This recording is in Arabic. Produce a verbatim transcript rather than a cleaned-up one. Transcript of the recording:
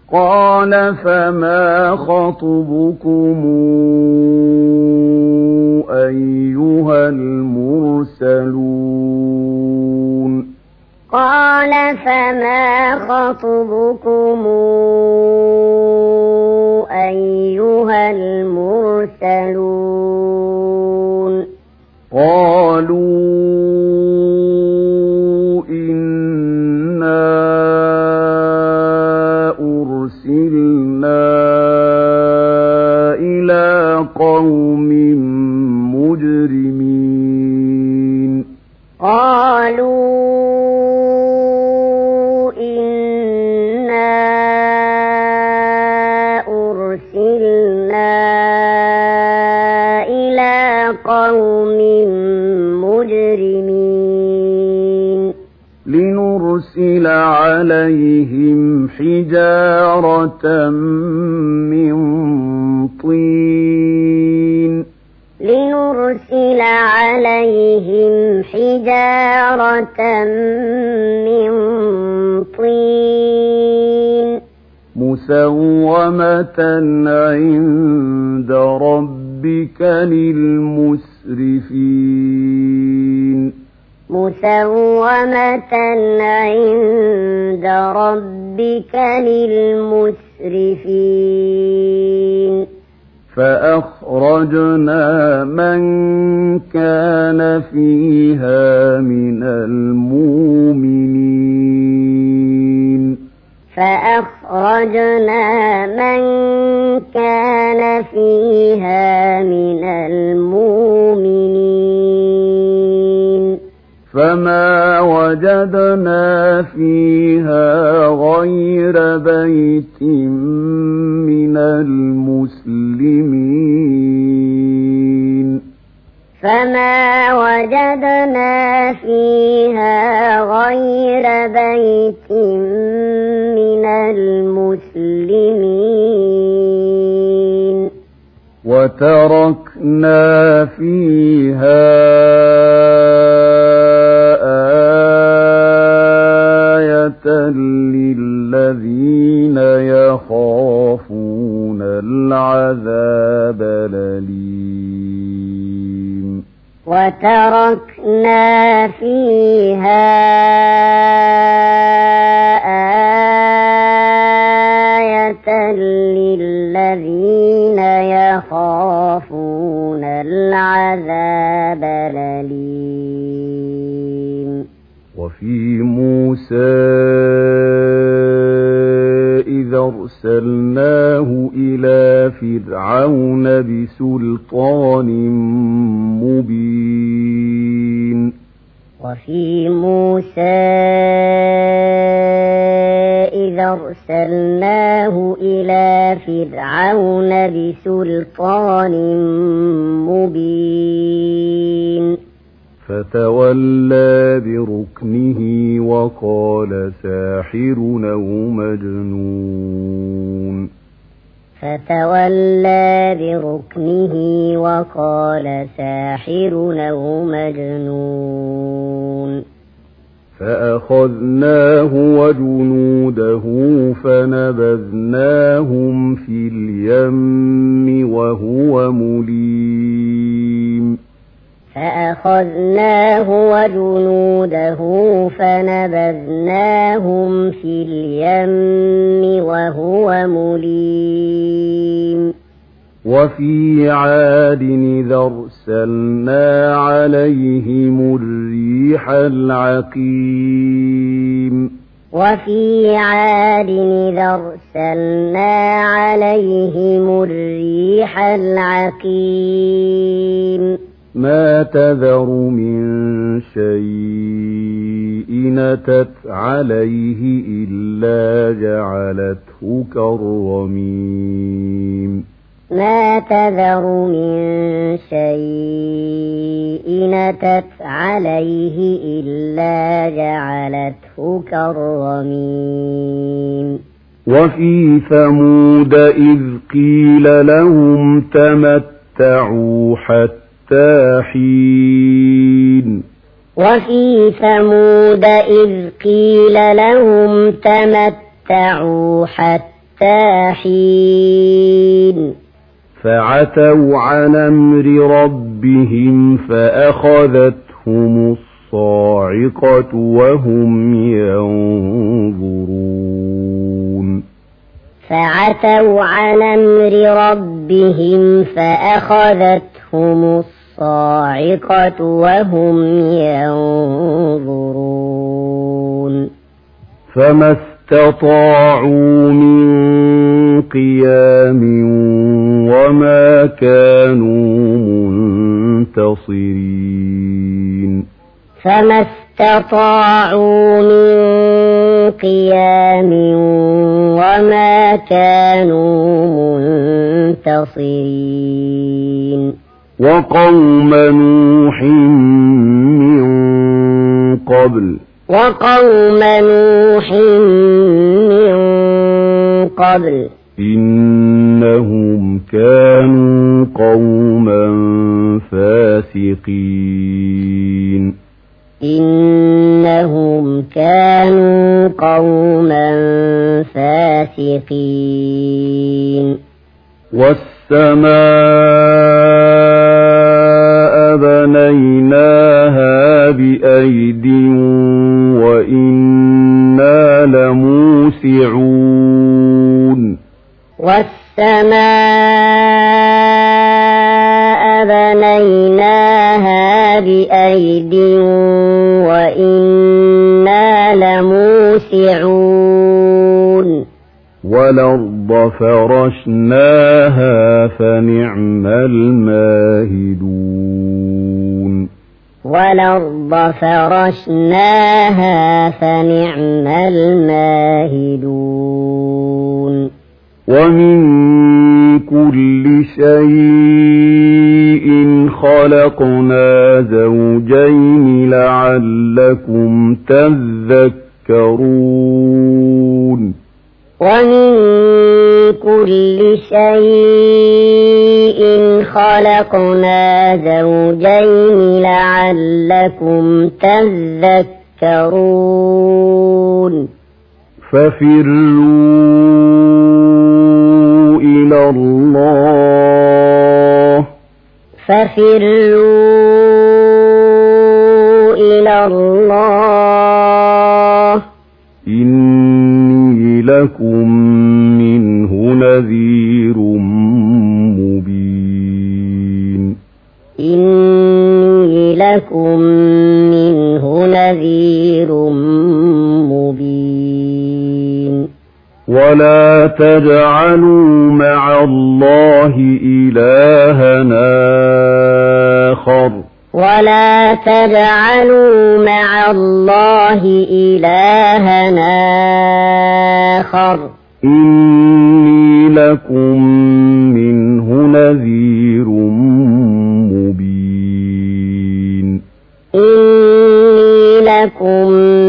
قال فما خطبكم أيها المرسلون قال فما خطبكم أيها المرسلون قالوا إنا أرسلنا إلى قوم مجرمين قالوا إنا أرسلنا إلى قوم مجرمين لنرسل عليهم حجارة من طين لنرسل عليهم حجارة من طين مسومة عند ربك للمسرفين مسومة عند ربك للمسرفين فأخرجنا من كان فيها من المؤمنين فأخرجنا من كان فيها من المؤمنين فما وجدنا فيها غير بيت من المسلمين فما وجدنا فيها غير بيت من المسلمين وتركنا فيها آية للذين يخافون العذاب الأليم وتركنا فيها آية للذين يخافون العذاب الأليم وفي موسى إذا أرسلناه إلى فرعون بسلطان مبين وفي موسى إذا أرسلناه إلى فرعون بسلطان مبين فتولى بركنه وقال ساحر أو مجنون فتولى بركنه وقال ساحر أو مجنون فأخذناه وجنوده فنبذناهم في اليم وهو مليم فأخذناه وجنوده فنبذناهم في اليم وهو مليم وفي عاد إذا أرسلنا عليهم الريح العقيم وفي عاد إذا أرسلنا عليهم الريح العقيم ما تذر من شيء أتت عليه إلا جعلته كالرميم ما تذر من شيء أتت عليه إلا جعلته كالرميم وفي ثمود إذ قيل لهم تمتعوا حتى حين وفي ثمود إذ قيل لهم تمتعوا حتى حتى حين فعتوا عن أمر ربهم فأخذتهم الصاعقة وهم ينظرون فعتوا عن أمر ربهم فأخذتهم الصاعقة وهم ينظرون فما استطاعوا من قيام وما كانوا منتصرين فما استطاعوا من قيام وما كانوا منتصرين وقوم نوح من قبل وقوم نوح من قبل إنهم كانوا قوما فاسقين إنهم كانوا قوما فاسقين والسماء بنيناها بأيد وإنا لموسعون والسماء بنيناها بأيد وإنا لموسعون والأرض فرشناها فنعم الماهدون والأرض فرشناها فنعم الماهدون ومن كل شيء خلقنا زوجين لعلكم تذكرون ومن كل شيء خلقنا زوجين لعلكم تذكرون ففروا إلى الله ففروا إلى الله إني لكم منه نذير مبين إني لكم منه نذير مبين ولا تجعلوا مع الله إلهنا آخر ولا تجعلوا مع الله إلهنا آخر إني لكم منه نذير مبين إني لكم